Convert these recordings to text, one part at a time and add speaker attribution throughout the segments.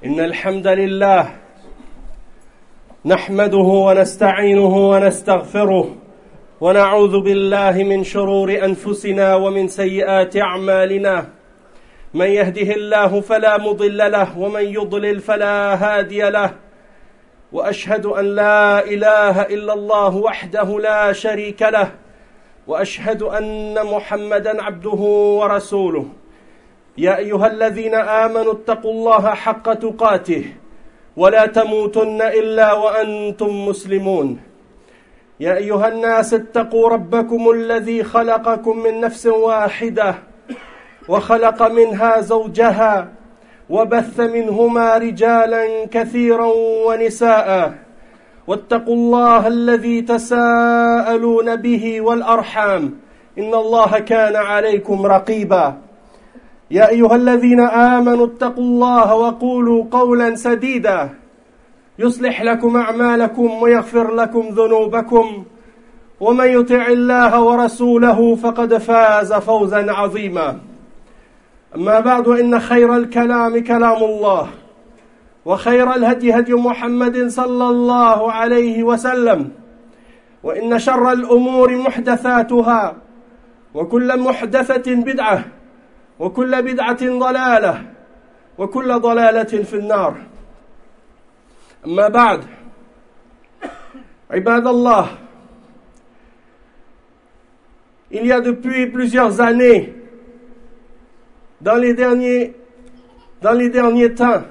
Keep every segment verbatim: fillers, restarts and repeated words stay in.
Speaker 1: إن الحمد لله نحمده ونستعينه ونستغفره ونعوذ بالله من شرور أنفسنا ومن سيئات أعمالنا من يهده الله فلا مضل له ومن يضلل فلا هادي له وأشهد أن لا إله إلا الله وحده لا شريك له وأشهد أن محمدًا عبده ورسوله يا أيها الذين آمنوا اتقوا الله حق تقاته ولا تموتن إلا وأنتم مسلمون يا أيها الناس اتقوا ربكم الذي خلقكم من نفس واحدة وخلق منها زوجها وبث منهما رجالا كثيرا ونساء واتقوا الله الذي تساءلون به والأرحام إن الله كان عليكم رقيبا يا أيها الذين آمنوا اتقوا الله وقولوا قولا سديدا يصلح لكم أعمالكم ويغفر لكم ذنوبكم ومن يطع الله ورسوله فقد فاز فوزا عظيما أما بعد إن خير الكلام كلام الله وخير الهدي هدي محمد صلى الله عليه وسلم وإن شر الأمور محدثاتها وكل محدثة بدعة وكل بدعة ضلالة وكل ضلالة في النار أما بعد عباد الله il y a depuis plusieurs années dans les derniers dans les derniers temps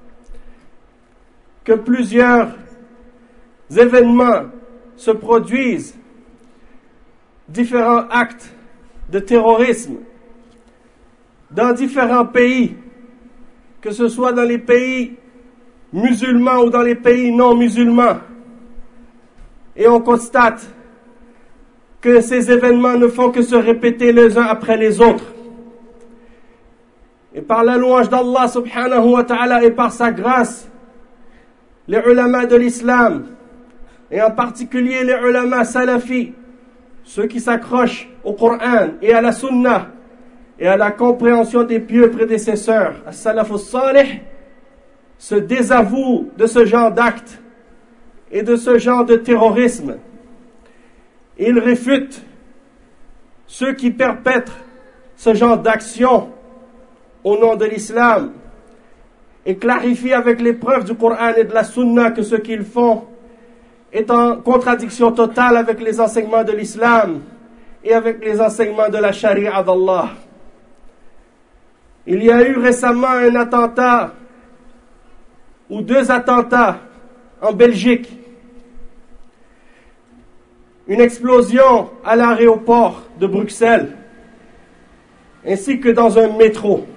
Speaker 1: que plusieurs événements se produisent, différents actes de terrorisme dans différents pays, que ce soit dans les pays musulmans ou dans les pays non musulmans. Et on constate que ces événements ne font que se répéter les uns après les autres. Et par la louange d'Allah subhanahu wa ta'ala et par sa grâce, les ulama de l'islam, et en particulier les ulama salafis, ceux qui s'accrochent au Coran et à la Sunna, et à la compréhension des pieux prédécesseurs, as-salaf as-salih, se désavouent de ce genre d'actes et de ce genre de terrorisme. Ils réfutent ceux qui perpètrent ce genre d'action au nom de l'islam et clarifient avec les preuves du Coran et de la Sunna que ce qu'ils font est en contradiction totale avec les enseignements de l'islam et avec les enseignements de la charia d'Allah. Il y a eu récemment un attentat ou deux attentats en Belgique, une explosion à l'aéroport de Bruxelles, ainsi que dans un métro,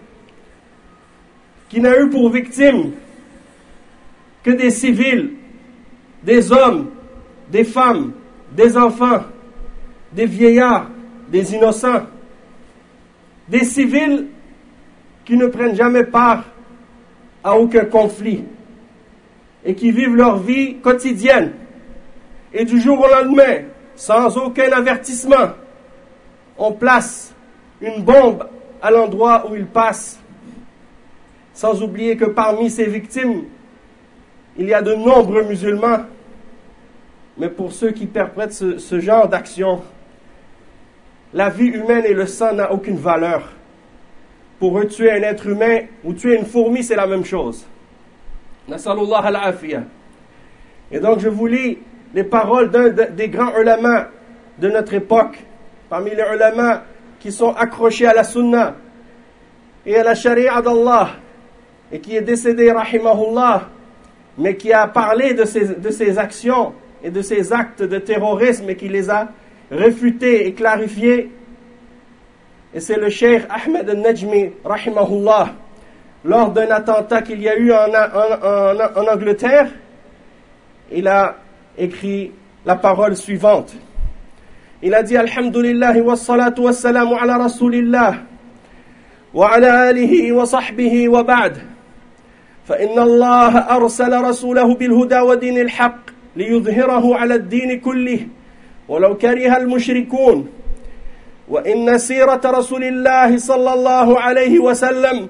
Speaker 1: qui n'a eu pour victime que des civils, des hommes, des femmes, des enfants, des vieillards, des innocents, des civils qui ne prennent jamais part à aucun conflit et qui vivent leur vie quotidienne. Et du jour au lendemain, sans aucun avertissement, on place une bombe à l'endroit où ils passent. Sans oublier que parmi ces victimes, il y a de nombreux musulmans. Mais pour ceux qui perpètrent ce, ce genre d'action, la vie humaine et le sang n'ont aucune valeur. Pour eux, tuer un être humain ou tuer une fourmi, c'est la même chose. Nasalullah al-afiyah. Et donc, je vous lis les paroles d'un des grands ulama de notre époque, parmi les ulama qui sont accrochés à la sunna et à la sharia d'Allah, et qui est décédé, rahimahullah, mais qui a parlé de ces, de ces actions et de ces actes de terrorisme et qui les a réfutés et clarifiés. Et c'est le cheikh Ahmed al-Najmi, rahimahullah, lors d'un attentat qu'il y a eu en, en, en, en Angleterre, il a écrit la parole suivante. Il a dit Alhamdulillah wa salatu wa salamu ala rasulillah wa ala alihi wa sahbihi wa ba'd. فإن الله أرسل رسوله بالهدى ودين الحق ليظهره على الدين كله ولو كره المشركون وإن سيرة رسول الله صلى الله عليه وسلم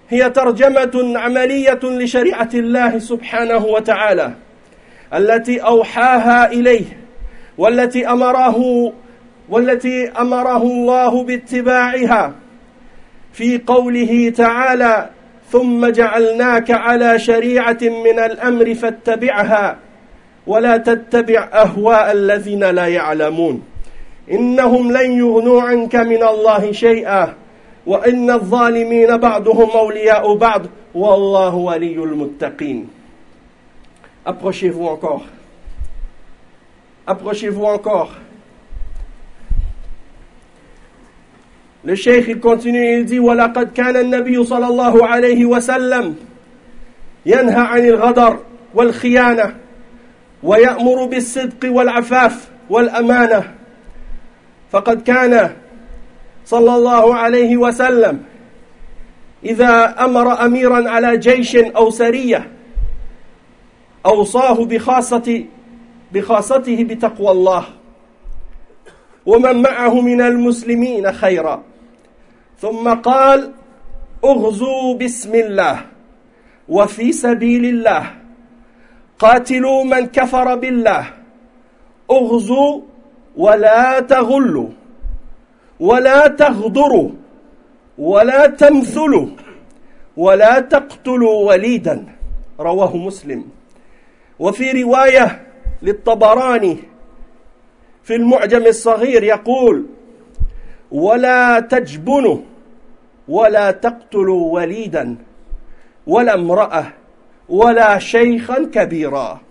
Speaker 1: هي ترجمة عملية لشريعة الله سبحانه وتعالى التي أوحاها إليه والتي أمره والتي أمره الله باتباعها في قوله تعالى: ثم جعلناك على شريعة من الأمر فاتبعها ولا تتبع أهواء الذين لا يعلمون إنهم لن يغنوا عنك من الله شيئا وإن الظالمين بعضهم أولياء بعض والله ولي المتقين. Approchez-vous encore. Approchez-vous encore. Le cheikh il continue, il dit: وَلَقَدْ كَانَ النَّبِيُّ صلى الله عليه وسلم ينهى عن الغدر والخيانة ويأمر بالصدق والعفاف والأمانة. فقد كان صلى الله عليه وسلم إذا أمر أميرا على جيش أو سرية أوصاه بخاصة بخاصته بتقوى الله ومن معه من المسلمين خيرا، ثم قال: اغزوا بسم الله وفي سبيل الله، قاتلوا من كفر بالله، اغزوا ولا تغلوا ولا تغدروا ولا تمثلوا ولا تقتلوا وليدا. رواه مسلم. وفي رواية للطبراني في المعجم الصغير يقول: ولا تجبنوا ولا تقتلوا وليدا ولا امرأة ولا شيخا كبيرا.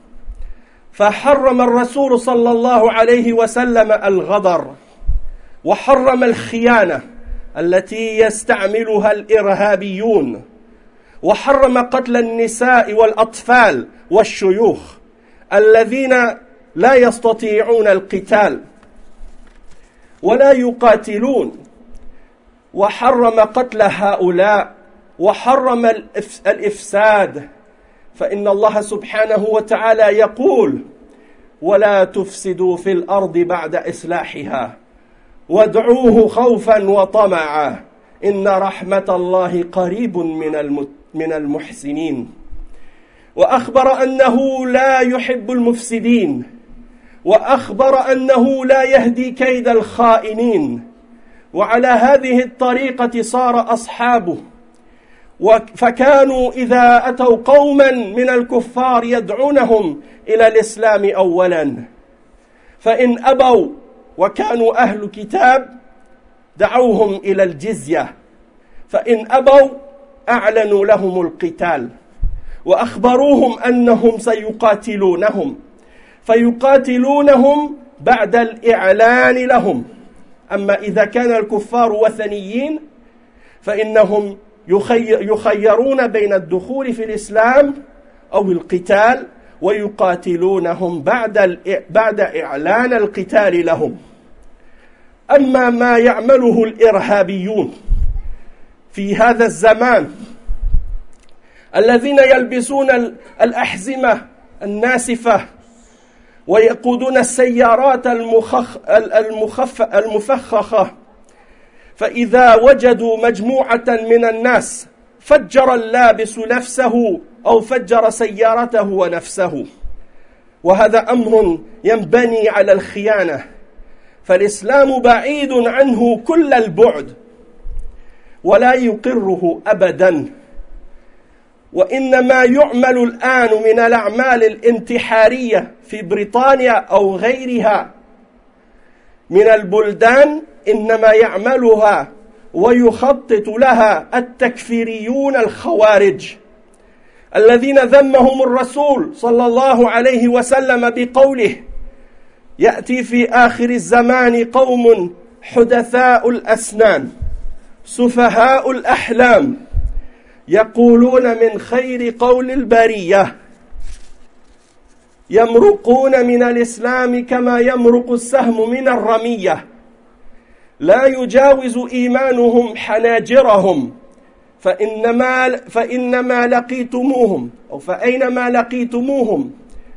Speaker 1: فحرم الرسول صلى الله عليه وسلم الغدر وحرم الخيانة التي يستعملها الإرهابيون، وحرم قتل النساء والأطفال والشيوخ الذين لا يستطيعون القتال ولا يقاتلون، وحرم قتل هؤلاء وحرم الإفساد. فإن الله سبحانه وتعالى يقول: ولا تفسدوا في الأرض بعد إصلاحها وادعوه خوفا وطمعا إن رحمة الله قريب من المحسنين. وأخبر أنه لا يحب المفسدين، وأخبر أنه لا يهدي كيد الخائنين. وعلى هذه الطريقة صار أصحابه، فكانوا إذا أتوا قوما من الكفار يدعونهم إلى الإسلام أولا، فإن أبوا وكانوا أهل كتاب دعوهم إلى الجزية، فإن أبوا أعلنوا لهم القتال وأخبروهم أنهم سيقاتلونهم، فيقاتلونهم بعد الإعلان لهم. أما إذا كان الكفار وثنيين فإنهم يخيرون بين الدخول في الإسلام أو القتال، ويقاتلونهم بعد بعد إعلان القتال لهم. أما ما يعمله الإرهابيون في هذا الزمان الذين يلبسون الأحزمة الناسفة ويقودون السيارات المخخ المخف المفخخة، فإذا وجدوا مجموعة من الناس فجر اللابس نفسه أو فجر سيارته ونفسه، وهذا أمر ينبني على الخيانة، فالإسلام بعيد عنه كل البعد ولا يقره أبدا. وإنما يعمل الآن من الأعمال الانتحارية في بريطانيا أو غيرها من البلدان إنما يعملها ويخطط لها التكفيريون الخوارج الذين ذمهم الرسول صلى الله عليه وسلم بقوله: يأتي في آخر الزمان قوم حدثاء الأسنان سفهاء الأحلام يقولون من خير قول البرية يمرقون من الإسلام كما يمرق السهم من الرمية لا يجاوز إيمانهم حناجرهم فإنما, فإنما لقيتموهم أو فأينما لقيتموهم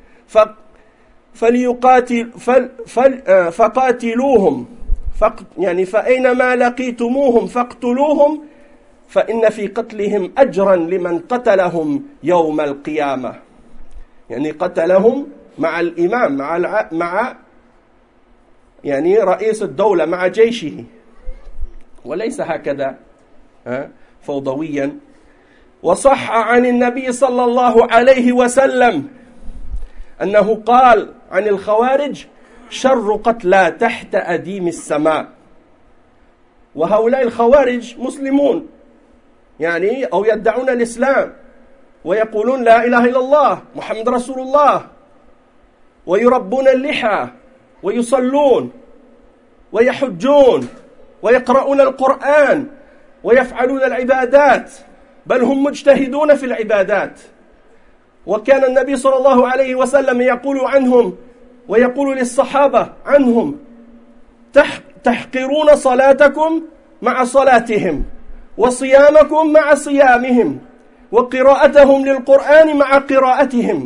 Speaker 1: فليقاتل فل فل فقاتلوهم فق يعني فأينما لقيتموهم فاقتلوهم فإن في قتلهم أجرا لمن قتلهم يوم القيامة. يعني قتلهم مع الإمام، مع الع... مع يعني رئيس الدولة، مع جيشه، وليس هكذا فوضويا. وصح عن النبي صلى الله عليه وسلم أنه قال عن الخوارج: شر قتلى تحت أديم السماء. وهؤلاء الخوارج مسلمون يعني أو يدعون الإسلام ويقولون لا إله إلا الله محمد رسول الله، ويربون اللحى ويصلون ويحجون ويقرؤون القرآن ويفعلون العبادات، بل هم مجتهدون في العبادات. وكان النبي صلى الله عليه وسلم يقول عنهم ويقول للصحابة عنهم: تحقرون صلاتكم مع صلاتهم، وصيامكم مع صيامهم، وقراءتهم للقرآن مع قراءتهم.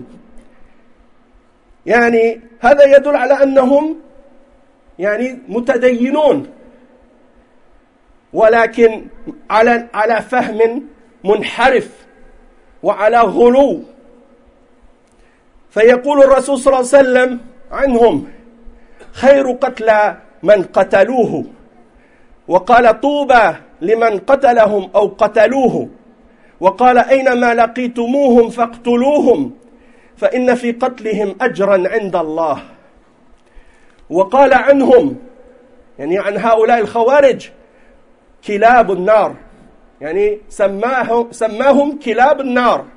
Speaker 1: يعني هذا يدل على أنهم يعني متدينون، ولكن على على فهم منحرف وعلى غلو. فيقول الرسول صلى الله عليه وسلم عنهم: خير قتلى من قتلوه. وقال: طوبى لمن قتلهم أو قتلوه. وقال: أينما لقيتموهم فاقتلوهم فإن في قتلهم أجرا عند الله. وقال عنهم يعني عن هؤلاء الخوارج: كلاب النار، يعني سماهم, سماهم كلاب النار.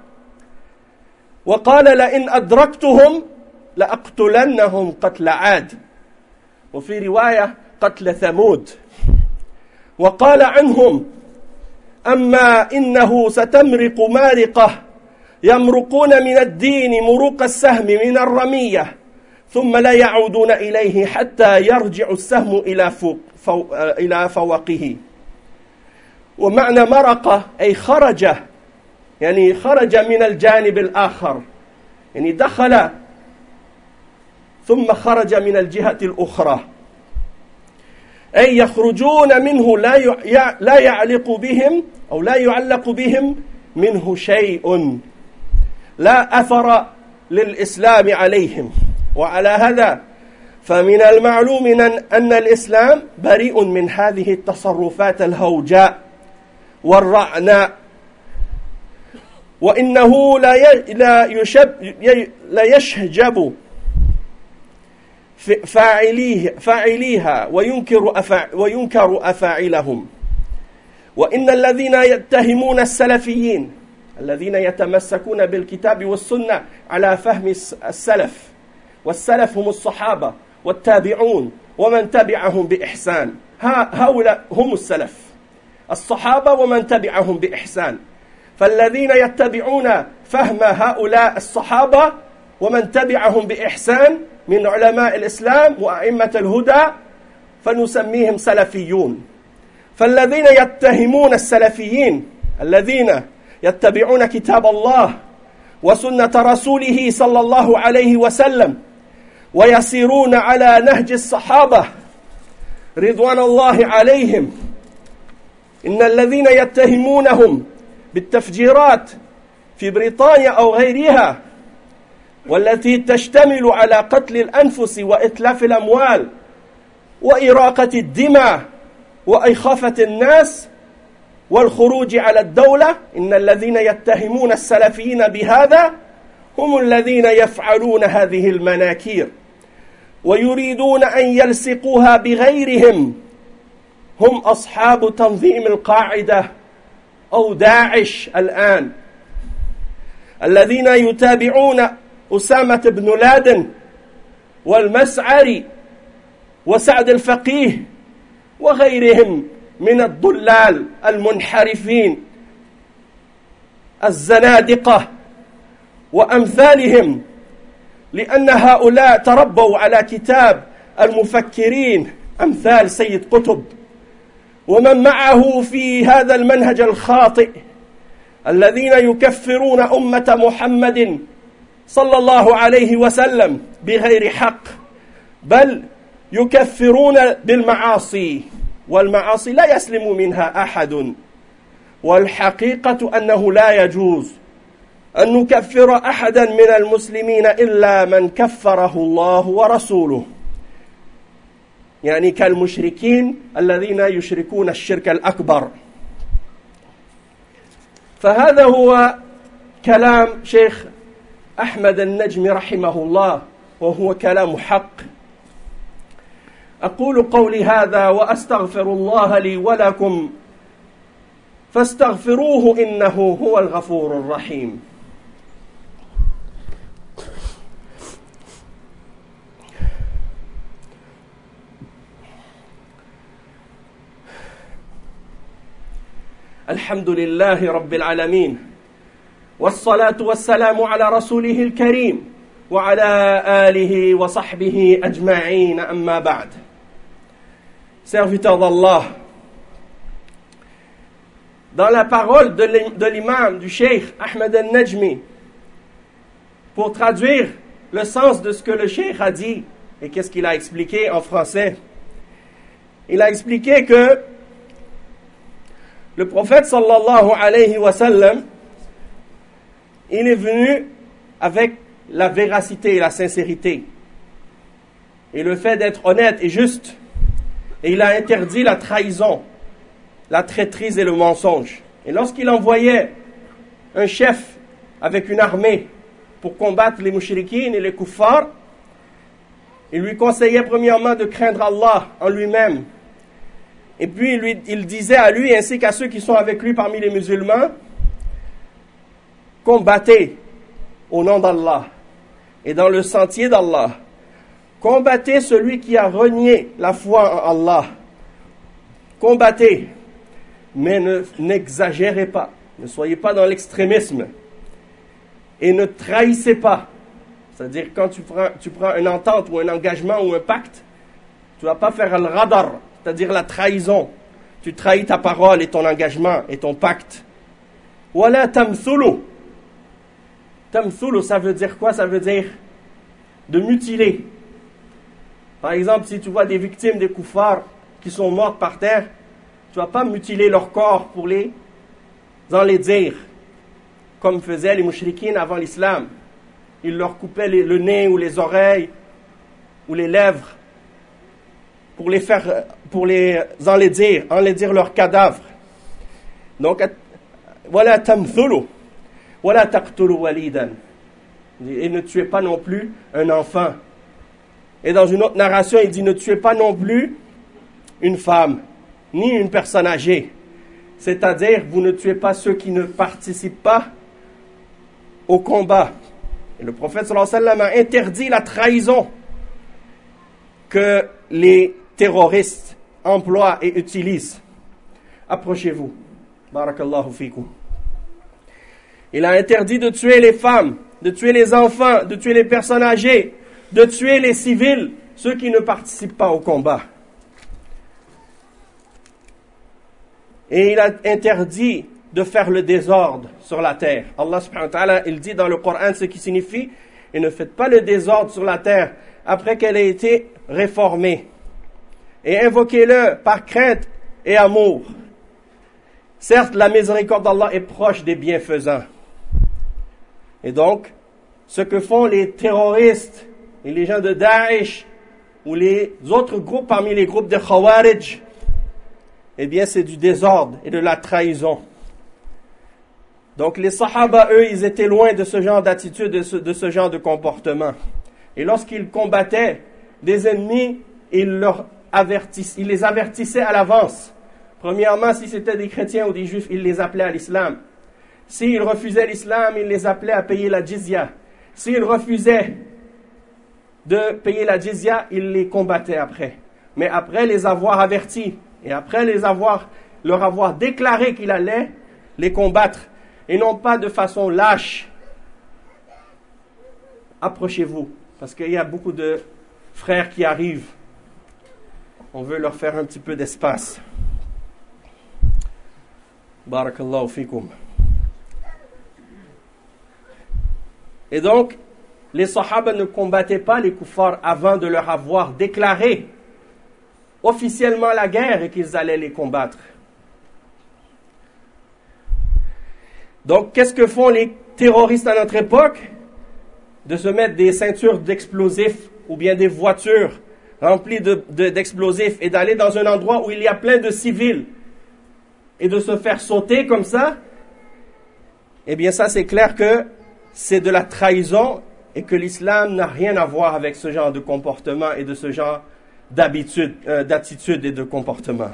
Speaker 1: وقال: لئن أدركتهم لأقتلنهم قتل عاد، وفي رواية قتل ثمود. وقال عنهم: أما إنه ستمرق مارقة يمرقون من الدين مروق السهم من الرمية، ثم لا يعودون إليه حتى يرجع السهم إلى فوق فو إلى فوقه. ومعنى مرق أي خرج، يعني خرج من الجانب الآخر، يعني دخل ثم خرج من الجهة الأخرى، أي يخرجون منه لا لا يعلق بهم أو لا يعلق بهم منه شيء، لا أثر للإسلام عليهم. وعلى هذا فمن المعلوم أن الإسلام بريء من هذه التصرفات الهوجاء والرعناء، وإنه لا يشب لا يشجب فاعليه فاعليها وينكر أفع وينكر أفاعلهم. وإن الذين يتهمون السلفيين الذين يتمسكون بالكتاب والسنة على فهم السلف، والسلف هم الصحابة والتابعون ومن تبعهم بإحسان، هؤلاء هم السلف، الصحابة ومن تبعهم بإحسان. فالذين يتبعون فهم هؤلاء الصحابة ومن تبعهم بإحسان من علماء الإسلام وأئمة الهدى فنسميهم سلفيون. فالذين يتهمون السلفيين الذين يتبعون كتاب الله وسنة رسوله صلى الله عليه وسلم ويسيرون على نهج الصحابة رضوان الله عليهم، إن الذين يتهمونهم بالتفجيرات في بريطانيا أو غيرها، والتي تشتمل على قتل الأنفس وإتلاف الأموال وإراقة الدماء وإخافة الناس والخروج على الدولة، إن الذين يتهمون السلفيين بهذا هم الذين يفعلون هذه المناكير ويريدون أن يلصقوها بغيرهم، هم أصحاب تنظيم القاعدة أو داعش الآن، الذين يتابعون أسامة بن لادن والمسعري وسعد الفقيه وغيرهم من الضلال المنحرفين الزنادقة وأمثالهم، لأن هؤلاء تربوا على كتاب المفكرين أمثال سيد قطب ومن معه في هذا المنهج الخاطئ، الذين يكفرون أمة محمد صلى الله عليه وسلم بغير حق، بل يكفرون بالمعاصي، والمعاصي لا يسلم منها أحد. والحقيقة أنه لا يجوز أن نكفر أحدا من المسلمين إلا من كفره الله ورسوله يعني كالمشركين الذين يشركون الشرك الأكبر. فهذا هو كلام شيخ أحمد النجمي رحمه الله وهو كلام حق. أقول قولي هذا وأستغفر الله لي ولكم فاستغفروه إنه هو الغفور الرحيم. الحمد لله رب العالمين والصلاة والسلام على رسوله الكريم وعلى آله وصحبه أجمعين أما بعد. Serviteurs d'Allah, dans la parole de l'imam du Cheikh Ahmed al-Najmi, pour traduire le sens de ce que le Cheikh a dit et qu'est-ce qu'il a expliqué en français, il a expliqué que le prophète sallallahu alayhi wa sallam, il est venu avec la véracité et la sincérité et le fait d'être honnête et juste, et il a interdit la trahison, la traîtrise et le mensonge. Et lorsqu'il envoyait un chef avec une armée pour combattre les mouchriquines et les kuffars, il lui conseillait premièrement de craindre Allah en lui-même. Et puis il, lui, il disait à lui ainsi qu'à ceux qui sont avec lui parmi les musulmans, combattez au nom d'Allah et dans le sentier d'Allah. Combattez celui qui a renié la foi en Allah. Combattez, mais ne, n'exagérez pas. Ne soyez pas dans l'extrémisme. Et ne trahissez pas. C'est-à-dire quand tu prends, tu prends une entente ou un engagement ou un pacte, tu ne vas pas faire le radar, c'est-à-dire la trahison. Tu trahis ta parole et ton engagement et ton pacte. Wala tamthulu. Tamthulu, ça veut dire quoi? Ça veut dire de mutiler. Par exemple, si tu vois des victimes des kuffars qui sont mortes par terre, tu ne vas pas mutiler leur corps pour les enlaidir, comme faisaient les mouchriquines avant l'islam. Ils leur coupaient les, le nez ou les oreilles ou les lèvres pour les faire, pour les enlaidir, enlaidir leurs cadavres. Donc, voilà tamthulu, voilà taqtulu walidan. Et ne tuez pas non plus un enfant. Et dans une autre narration, il dit ne tuez pas non plus une femme, ni une personne âgée. C'est-à-dire, vous ne tuez pas ceux qui ne participent pas au combat. Et le prophète sallallahu alayhi wa sallam a interdit la trahison que les terroristes emploient et utilisent. Approchez-vous. Barakallahu fikum. Il a interdit de tuer les femmes, de tuer les enfants, de tuer les personnes âgées, de tuer les civils, ceux qui ne participent pas au combat. Et il a interdit de faire le désordre sur la terre. Allah subhanahu wa ta'ala, il dit dans le Coran ce qui signifie « Et ne faites pas le désordre sur la terre après qu'elle ait été réformée. Et invoquez-le par crainte et amour. Certes, la miséricorde d'Allah est proche des bienfaisants. » Et donc, ce que font les terroristes et les gens de Daesh ou les autres groupes parmi les groupes de Khawarij, eh bien c'est du désordre et de la trahison. Donc les Sahaba, eux, ils étaient loin de ce genre d'attitude, de ce, de ce genre de comportement. Et lorsqu'ils combattaient des ennemis, ils, leur avertissent, ils les avertissaient à l'avance. Premièrement, si c'était des chrétiens ou des juifs, ils les appelaient à l'islam. S'ils refusaient l'islam, ils les appelaient à payer la jizya. S'ils refusaient de payer la jizya, ils les combattaient après. Mais après les avoir avertis, et après les avoir, leur avoir déclaré qu'il allait les combattre, et non pas de façon lâche. Approchez-vous, parce qu'il y a beaucoup de frères qui arrivent. On veut leur faire un petit peu d'espace. Barakallahu fikum. Et donc, les Sahaba ne combattaient pas les kuffars avant de leur avoir déclaré officiellement la guerre et qu'ils allaient les combattre. Donc, qu'est-ce que font les terroristes à notre époque? De se mettre des ceintures d'explosifs ou bien des voitures remplies de, de, d'explosifs et d'aller dans un endroit où il y a plein de civils et de se faire sauter comme ça. Eh bien, ça, c'est clair que c'est de la trahison et que l'islam n'a rien à voir avec ce genre de comportement et de ce genre d'habitude, euh, d'attitude et de comportement.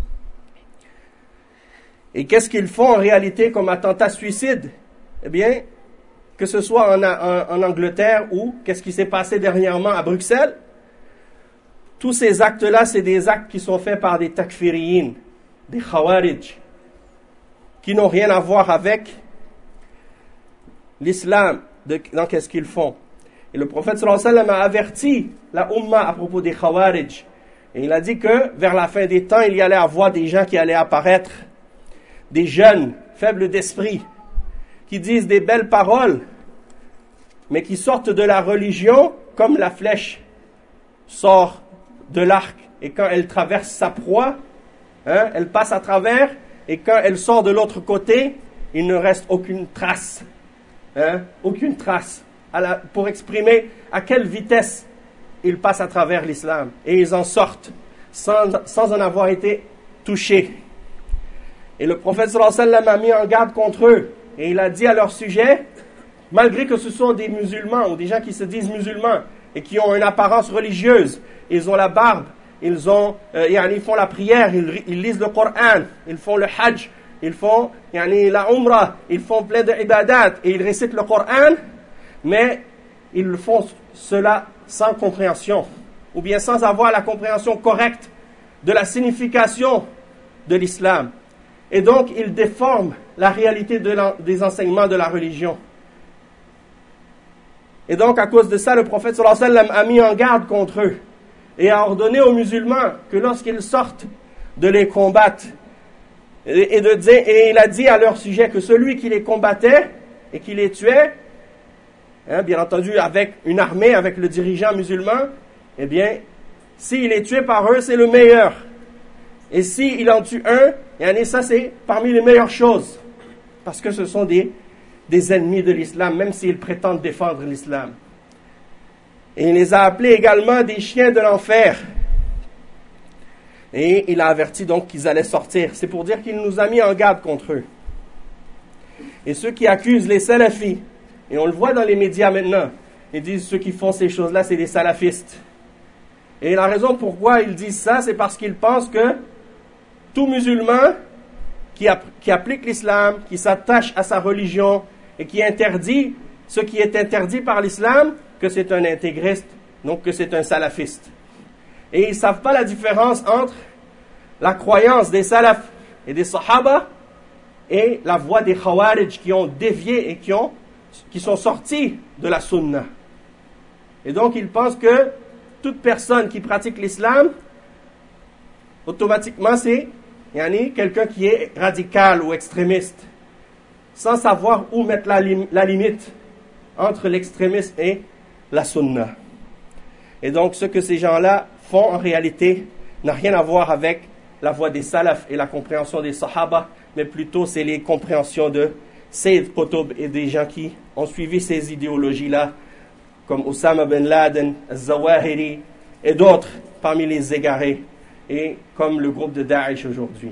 Speaker 1: Et qu'est-ce qu'ils font en réalité comme attentat suicide? Eh bien, que ce soit en, en, en Angleterre ou qu'est-ce qui s'est passé dernièrement à Bruxelles, tous ces actes-là, c'est des actes qui sont faits par des takfiriyin, des khawarij, qui n'ont rien à voir avec l'islam, de, dans qu'est-ce qu'ils font. Et le prophète sallallahu alayhi wa sallam a averti la Ummah à propos des khawarij. Et il a dit que vers la fin des temps, il y allait avoir des gens qui allaient apparaître, des jeunes, faibles d'esprit, qui disent des belles paroles, mais qui sortent de la religion comme la flèche sort de l'arc. Et quand elle traverse sa proie, hein, elle passe à travers, et quand elle sort de l'autre côté, il ne reste aucune trace. Hein, aucune trace à la, pour exprimer à quelle vitesse ils passent à travers l'islam. Et ils en sortent sans, sans en avoir été touchés. Et le prophète sallallahu alayhi wa sallam a mis en garde contre eux. Et il a dit à leur sujet, malgré que ce sont des musulmans ou des gens qui se disent musulmans et qui ont une apparence religieuse, ils ont la barbe, ils, ont, euh, ils font la prière, ils, ils lisent le Coran, ils font le hajj, ils font yani, la umrah, ils font plein de ibadat et ils récitent le Coran, mais ils font cela sans compréhension ou bien sans avoir la compréhension correcte de la signification de l'islam. Et donc, ils déforment la réalité de la, des enseignements de la religion. Et donc, à cause de ça, le prophète sallallahu alayhi wa sallam a mis en garde contre eux et a ordonné aux musulmans que lorsqu'ils sortent, de les combattre. Et, et, de dire, et il a dit à leur sujet que celui qui les combattait et qui les tuait, hein, bien entendu avec une armée, avec le dirigeant musulman, eh bien, s'il est tué par eux, c'est le meilleur. Et s'il en tue un, et ça c'est parmi les meilleures choses. Parce que ce sont des, des ennemis de l'islam, même s'ils prétendent défendre l'islam. Et il les a appelés également des chiens de l'enfer. Et il a averti donc qu'ils allaient sortir. C'est pour dire qu'il nous a mis en garde contre eux. Et ceux qui accusent les salafis, et on le voit dans les médias maintenant, ils disent ceux qui font ces choses-là, c'est des salafistes. Et la raison pourquoi ils disent ça, c'est parce qu'ils pensent que tout musulman qui, app- qui applique l'islam, qui s'attache à sa religion et qui interdit ce qui est interdit par l'islam, que c'est un intégriste, donc que c'est un salafiste. Et ils ne savent pas la différence entre la croyance des salafs et des sahaba et la voie des khawarij qui ont dévié et qui, ont, qui sont sortis de la sunna. Et donc ils pensent que toute personne qui pratique l'islam, automatiquement c'est yani, quelqu'un qui est radical ou extrémiste, sans savoir où mettre la, lim- la limite entre l'extrémisme et la sunna. Et donc ce que ces gens-là font en réalité n'a rien à voir avec la voie des salafs et la compréhension des sahaba, mais plutôt c'est les compréhensions de Sayyid Qutb et des gens qui ont suivi ces idéologies-là, comme Osama bin Laden, Zawahiri et d'autres parmi les égarés, et comme le groupe de Daesh aujourd'hui.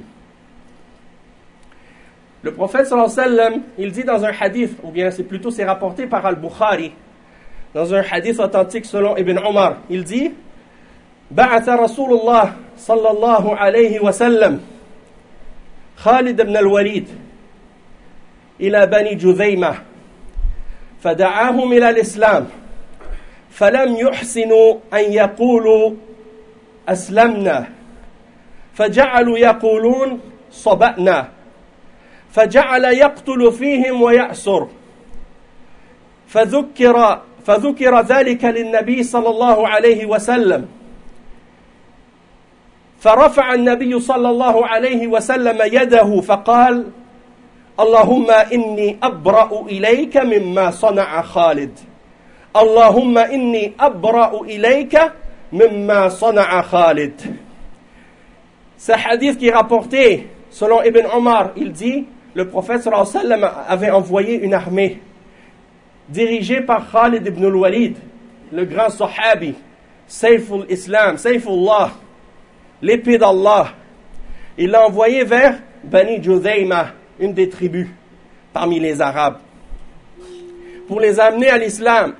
Speaker 1: Le prophète sallallahu alayhi wa sallam, il dit dans un hadith, ou bien c'est plutôt c'est rapporté par Al-Bukhari, dans un hadith authentique selon Ibn Omar, il dit بعث رسول الله صلى الله عليه وسلم خالد بن الوليد إلى بني جذيمة فدعاهم إلى الإسلام فلم يحسنوا أن يقولوا أسلمنا فجعلوا يقولون صبأنا فجعل يقتل فيهم ويأسر فذكر فذكر ذلك للنبي صلى الله عليه وسلم فرفع النبي صلى الله عليه وسلم يده فقال اللهم إني أبرأ إليك مما صنع خالد اللهم إني أبرأ إليك مما صنع خالد. Ce hadith qui est rapporté selon Ibn Omar, il dit le prophète sallallahu alayhi wa sallam avait envoyé une armée dirigée par Khalid ibn al-Walid, le grand sahabi, Sayful Islam, Sayfullah, l'épée d'Allah. Il l'a envoyé vers Bani Judayma, une des tribus parmi les Arabes, pour les amener à l'islam.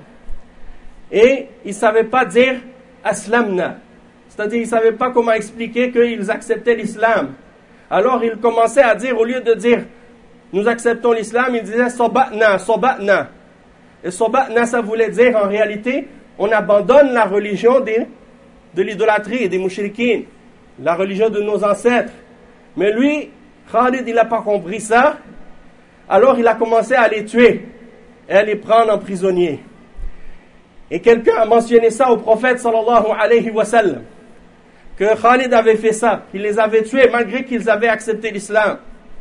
Speaker 1: Et ils ne savaient pas dire Aslamna, c'est-à-dire ils ne savaient pas comment expliquer qu'ils acceptaient l'islam. Alors ils commençaient à dire, au lieu de dire nous acceptons l'islam, ils disaient Sobatna, Sobatna. Et Sobatna, ça voulait dire en réalité, on abandonne la religion des, de l'idolâtrie et des mouchriquines, la religion de nos ancêtres. Mais lui, Khalid, il n'a pas compris ça. Alors il a commencé à les tuer et à les prendre en prisonniers. Et quelqu'un a mentionné ça au prophète sallallahu alayhi wa sallam, que Khalid avait fait ça, qu'il les avait tués malgré qu'ils avaient accepté l'islam.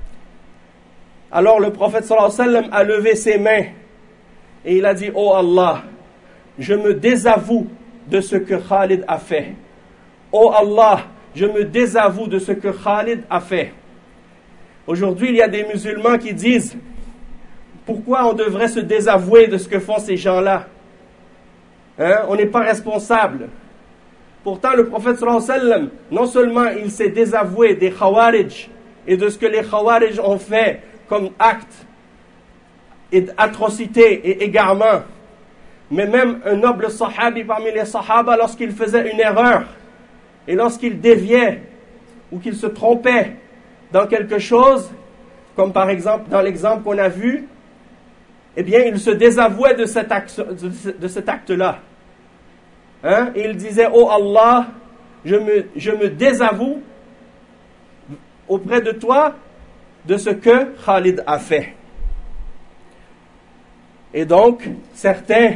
Speaker 1: Alors le prophète sallallahu alayhi wa sallam a levé ses mains et il a dit: oh Allah, je me désavoue de ce que Khalid a fait. Oh Allah, je me désavoue de ce que Khalid a fait. Aujourd'hui, il y a des musulmans qui disent: pourquoi on devrait se désavouer de ce que font ces gens-là? Hein? On n'est pas responsable. Pourtant, le prophète sallallahu alayhi wa sallam, non seulement il s'est désavoué des Khawarij et de ce que les Khawarij ont fait comme acte et atrocité et égarement, mais même un noble sahabi parmi les sahaba, lorsqu'il faisait une erreur et lorsqu'il déviait ou qu'il se trompait dans quelque chose, comme par exemple dans l'exemple qu'on a vu, eh bien il se désavouait de cet acte, de cet acte-là. Hein? Et il disait: oh Allah, je me, je me désavoue auprès de toi de ce que Khalid a fait. Et donc, certains,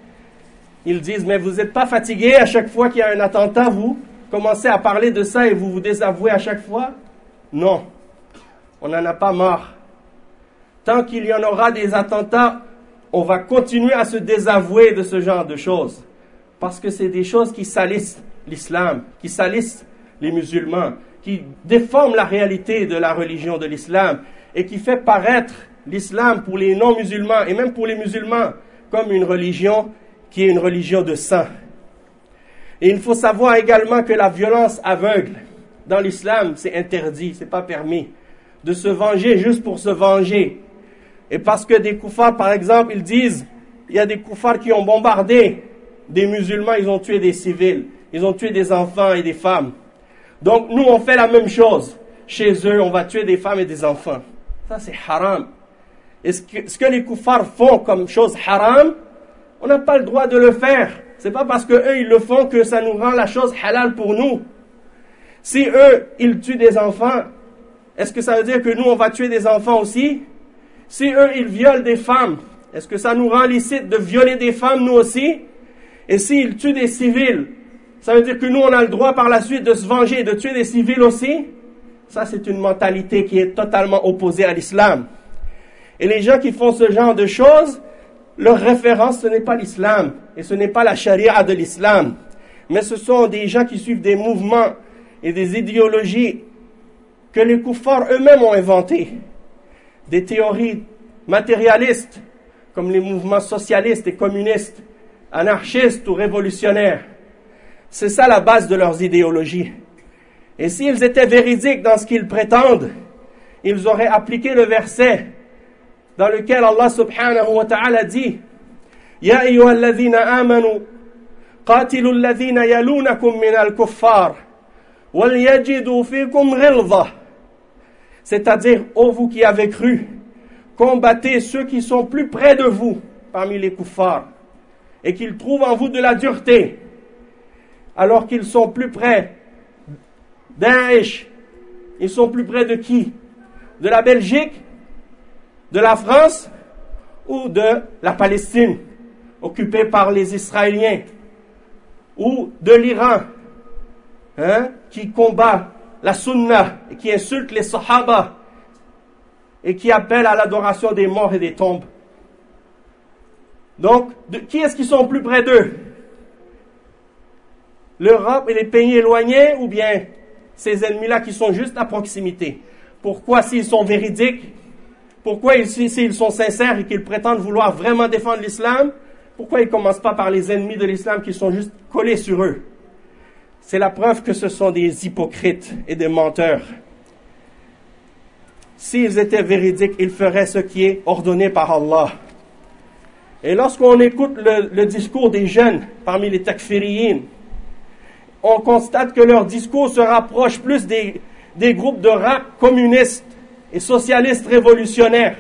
Speaker 1: ils disent: mais vous n'êtes pas fatigués à chaque fois qu'il y a un attentat, vous commencez à parler de ça et vous vous désavouez à chaque fois? Non, on n'en a pas marre. Tant qu'il y en aura des attentats, on va continuer à se désavouer de ce genre de choses. Parce que c'est des choses qui salissent l'islam, qui salissent les musulmans, qui déforment la réalité de la religion de l'islam et qui fait paraître l'islam pour les non-musulmans et même pour les musulmans comme une religion qui est une religion de sang. Et il faut savoir également que la violence aveugle dans l'islam, c'est interdit, c'est pas permis. De se venger juste pour se venger. Et parce que des koufars, par exemple, ils disent, il y a des koufars qui ont bombardé des musulmans, ils ont tué des civils, ils ont tué des enfants et des femmes. Donc nous, on fait la même chose. Chez eux, on va tuer des femmes et des enfants. Ça, c'est haram. Et ce que, ce que les koufars font comme chose haram, on n'a pas le droit de le faire. C'est pas parce que eux, ils le font que ça nous rend la chose halal pour nous. Si eux, ils tuent des enfants, est-ce que ça veut dire que nous, on va tuer des enfants aussi? Si eux, ils violent des femmes, est-ce que ça nous rend licite de violer des femmes, nous aussi? Et s'ils tuent des civils, ça veut dire que nous, on a le droit par la suite de se venger et de tuer des civils aussi? Ça, c'est une mentalité qui est totalement opposée à l'islam. Et les gens qui font ce genre de choses, leur référence, ce n'est pas l'islam, et ce n'est pas la charia de l'islam, mais ce sont des gens qui suivent des mouvements et des idéologies que les koufars eux-mêmes ont inventées. Des théories matérialistes, comme les mouvements socialistes et communistes, anarchistes ou révolutionnaires. C'est ça la base de leurs idéologies. Et s'ils étaient véridiques dans ce qu'ils prétendent, ils auraient appliqué le verset dans lequel Allah subhanahu wa ta'ala dit: Ya ayyuhalladhina amanu qatilu alladhina yalunakum min al-kuffar wal yajidu fikum ghilza. C'est-à-dire, ô vous qui avez cru, combattez ceux qui sont plus près de vous parmi les kuffars et qu'ils trouvent en vous de la dureté alors qu'ils sont plus près d'Daesh. Ils sont plus près de qui? De la Belgique, de la France ou de la Palestine occupée par les Israéliens, ou de l'Iran, hein, qui combat la sunna et qui insulte les sahaba et qui appelle à l'adoration des morts et des tombes. Donc, de, qui est-ce qui sont plus près d'eux? L'Europe et les pays éloignés, ou bien ces ennemis-là qui sont juste à proximité? Pourquoi, s'ils sont véridiques, Pourquoi, ils, s'ils sont sincères et qu'ils prétendent vouloir vraiment défendre l'islam, pourquoi ils ne commencent pas par les ennemis de l'islam qui sont juste collés sur eux? C'est la preuve que ce sont des hypocrites et des menteurs. S'ils étaient véridiques, ils feraient ce qui est ordonné par Allah. Et lorsqu'on écoute le, le discours des jeunes parmi les takfiriyin, on constate que leur discours se rapproche plus des, des groupes de rap communistes et socialistes révolutionnaires,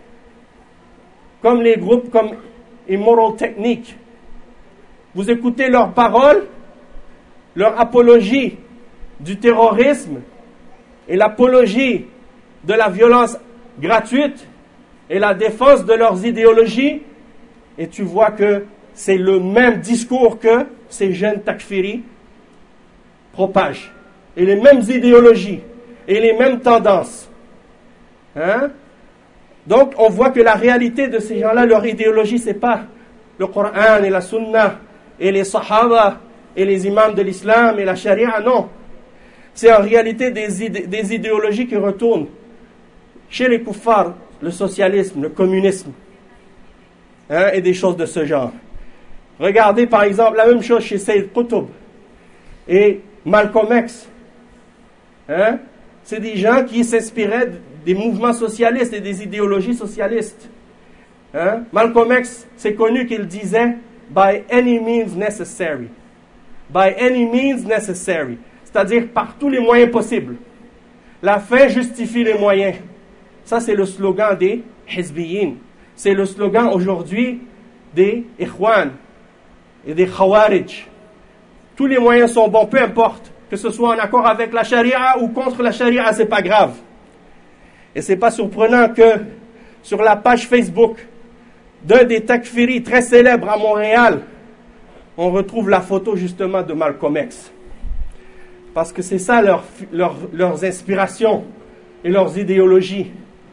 Speaker 1: comme les groupes comme Immoral Technique. Vous écoutez leurs paroles, leur apologie du terrorisme et l'apologie de la violence gratuite et la défense de leurs idéologies, et tu vois que c'est le même discours que ces jeunes takfiris propagent, et les mêmes idéologies, et les mêmes tendances. Hein? Donc, on voit que la réalité de ces gens-là, leur idéologie, c'est pas le Coran et la Sunna, et les Sahaba, et les imams de l'islam, et la Sharia, non. C'est en réalité des, idé- des idéologies qui retournent chez les kuffars, le socialisme, le communisme, hein, et des choses de ce genre. Regardez par exemple la même chose chez Sayyid Qutb et Malcolm X. Hein? C'est des gens qui s'inspiraient des mouvements socialistes et des idéologies socialistes. Hein? Malcolm X, c'est connu qu'il disait « by any means necessary ». By any means necessary. C'est-à-dire par tous les moyens possibles. La fin justifie les moyens. Ça, c'est le slogan des Hizbiyin. C'est le slogan aujourd'hui des Ikhwan et des Khawarij. Tous les moyens sont bons, peu importe. Que ce soit en accord avec la charia ou contre la charia, c'est pas grave. Et c'est pas surprenant que sur la page Facebook d'un des takfiris très célèbres à Montréal, on retrouve la photo justement de Malcolm X. Parce que c'est ça leur, leur, leurs inspirations et leurs idéologies.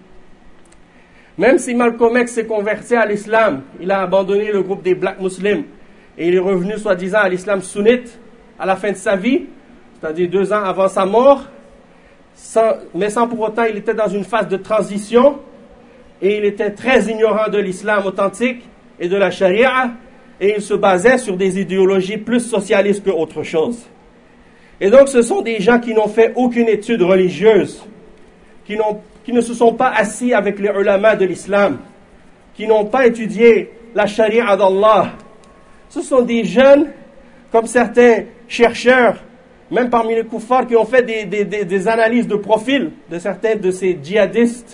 Speaker 1: Même si Malcolm X s'est converti à l'islam, il a abandonné le groupe des Black Muslims et il est revenu soi-disant à l'islam sunnite à la fin de sa vie, c'est-à-dire deux ans avant sa mort, sans, mais sans pour autant, il était dans une phase de transition et il était très ignorant de l'islam authentique et de la charia, et il se basait sur des idéologies plus socialistes qu'autre chose. Et donc ce sont des gens qui n'ont fait aucune étude religieuse, qui n'ont qui ne se sont pas assis avec les ulama de l'islam, qui n'ont pas étudié la charia d'Allah. Ce sont des jeunes, comme certains chercheurs, même parmi les kuffars, qui ont fait des, des, des, des analyses de profil de certains de ces djihadistes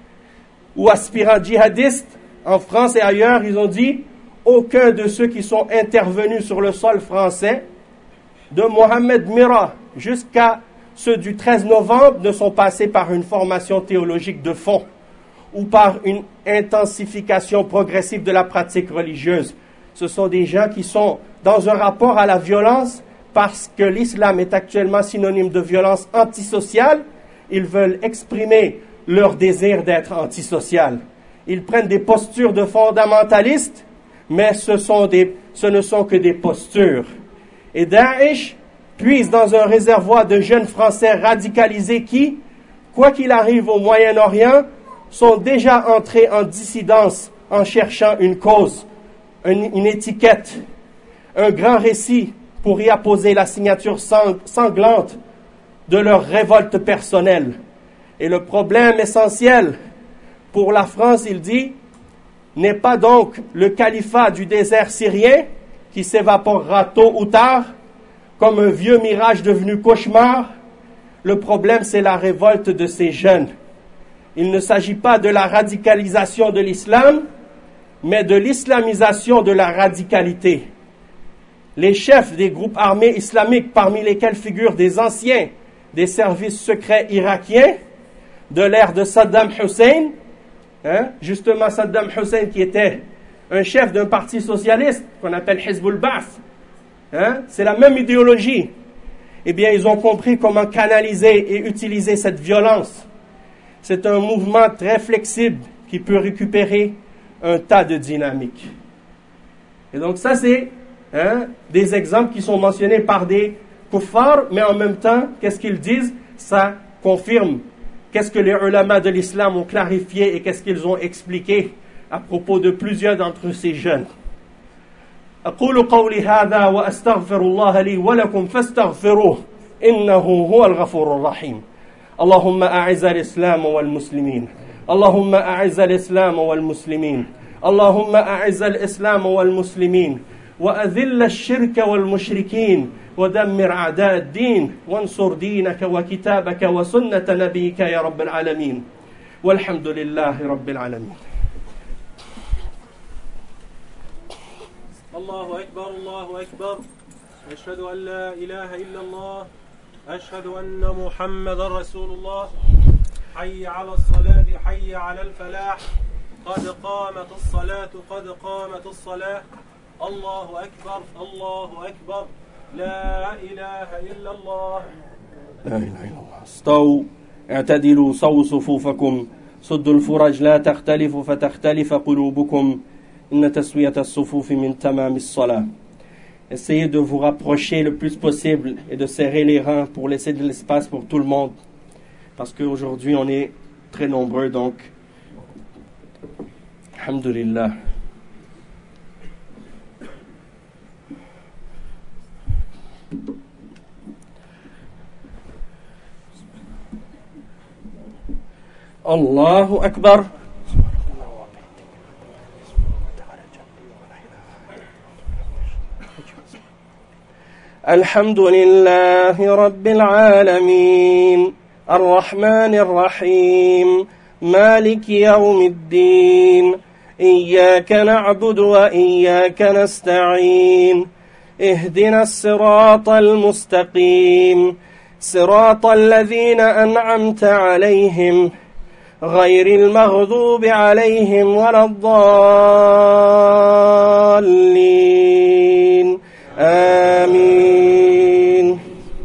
Speaker 1: ou aspirants djihadistes en France et ailleurs. Ils ont dit aucun de ceux qui sont intervenus sur le sol français, de Mohamed Mira jusqu'à ceux du treize novembre, ne sont passés par une formation théologique de fond ou par une intensification progressive de la pratique religieuse. Ce sont des gens qui sont dans un rapport à la violence parce que l'islam est actuellement synonyme de violence antisociale. Ils veulent exprimer leur désir d'être antisocial. Ils prennent des postures de fondamentalistes, mais ce, sont des, ce ne sont que des postures. Et Daesh puise dans un réservoir de jeunes Français radicalisés qui, quoi qu'il arrive au Moyen-Orient, sont déjà entrés en dissidence en cherchant une cause, une, une étiquette, un grand récit pour y apposer la signature sang, sanglante de leur révolte personnelle. Et le problème essentiel pour la France, il dit, n'est pas donc le califat du désert syrien qui s'évaporera tôt ou tard, comme un vieux mirage devenu cauchemar. Le problème, c'est la révolte de ces jeunes. Il ne s'agit pas de la radicalisation de l'islam, mais de l'islamisation de la radicalité. Les chefs des groupes armés islamiques, parmi lesquels figurent des anciens des services secrets irakiens, de l'ère de Saddam Hussein, hein, justement Saddam Hussein qui était un chef d'un parti socialiste qu'on appelle Hizbul Ba'ath, hein, c'est la même idéologie. Eh bien, ils ont compris comment canaliser et utiliser cette violence. C'est un mouvement très flexible qui peut récupérer un tas de dynamique. Et donc ça, c'est hein, des exemples qui sont mentionnés par des kuffars, mais en même temps, qu'est-ce qu'ils disent? Ça confirme qu'est-ce que les ulama de l'islam ont clarifié et qu'est-ce qu'ils ont expliqué à propos de plusieurs d'entre ces jeunes. أقول قولي هذا وأستغفر الله لي ولكم فاستغفروه إنه هو الغفور الرحيم. اللهم أعز الإسلام والمسلمين اللهم أعز الإسلام والمسلمين اللهم أعز الإسلام والمسلمين وأذل الشرك والمشركين ودمر أعداء الدين وانصر دينك وكتابك وسنة نبيك يا رب العالمين والحمد لله رب العالمين.
Speaker 2: الله أكبر الله أكبر أشهد أن لا إله إلا الله أشهد أن محمد رسول الله حي على الصلاة حي على الفلاح قد قامت الصلاة قد قامت الصلاة الله أكبر الله أكبر لا إله إلا الله
Speaker 1: لا إله إلا الله. استووا اعتدلوا صووا صفوفكم سدوا الفرج لا تختلفوا فتختلف قلوبكم إن تسوية الصفوف من تمام الصلاة. Essayez de vous rapprocher le plus possible et de serrer les rangs pour laisser de l'espace pour tout le monde. Parce qu'aujourd'hui, on est très nombreux, donc, alhamdulillah. Allahu Akbar. الحمد لله رب العالمين الرحمن الرحيم مالك يوم الدين إياك نعبد وإياك نستعين اهدنا الصراط المستقيم صراط الذين أنعمت عليهم غير المغضوب عليهم ولا الضالين آمين.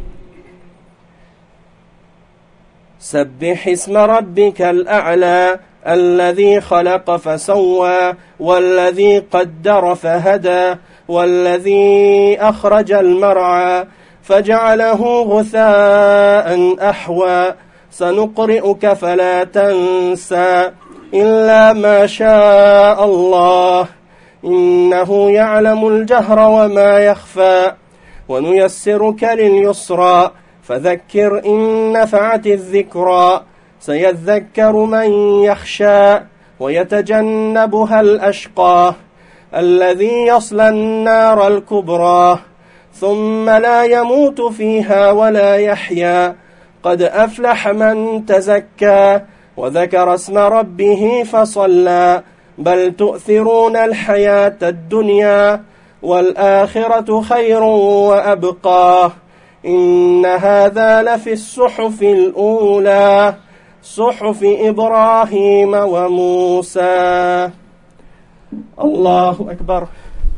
Speaker 1: سبح اسم ربك الأعلى الذي خلق فسوى والذي قدر فهدى والذي أخرج المرعى فجعله غثاء أحوى سنقرئك فلا تنسى إلا ما شاء الله إنه يعلم الجهر وما يخفى ونيسرك لليسرى فذكر إن نفعت الذكرى سيذكر من يخشى ويتجنبها الأشقى الذي يصلى النار الكبرى ثم لا يموت فيها ولا يحيا قد أفلح من تزكى وذكر اسم ربه فصلى بل تؤثرون الحياة الدنيا والآخرة خير وأبقى إن هذا لفي الصحف الأولى صحف إبراهيم وموسى. الله أكبر.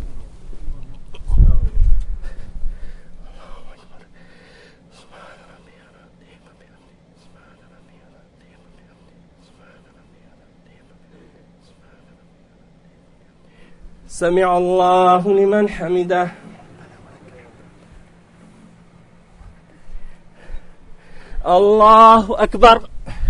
Speaker 1: سمع الله لمن حمده. الله أكبر.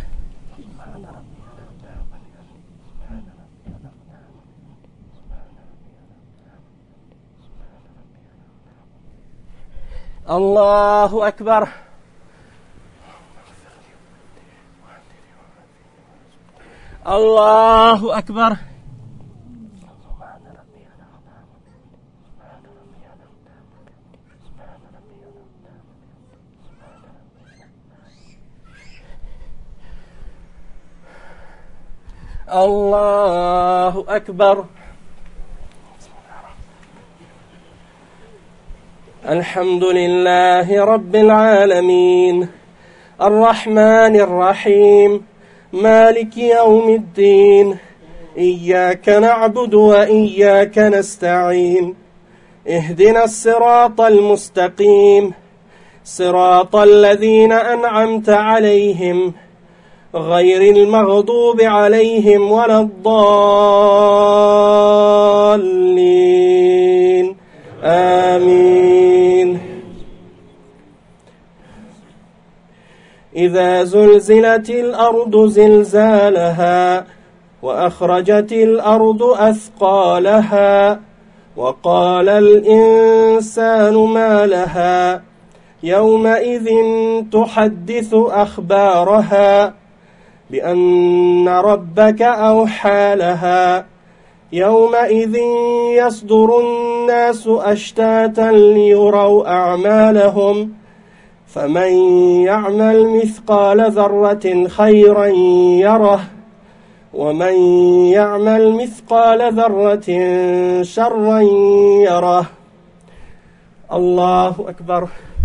Speaker 1: الله أكبر. الله أكبر. الله أكبر. الحمد لله رب العالمين الرحمن الرحيم مالك يوم الدين إياك نعبد وإياك نستعين اهدنا الصراط المستقيم صراط الذين أنعمت عليهم غير المغضوب عليهم ولا الضالين آمين. إذا زلزلت الأرض زلزالها وأخرجت الأرض أثقالها وقال الإنسان ما لها يومئذ تحدث أخبارها بأن ربك أوحى لها يومئذ يصدر الناس أشتاتا ليروا أعمالهم فمن يعمل مثقال ذرة خيرا يره ومن يعمل مثقال ذرة شرا يره. الله أكبر.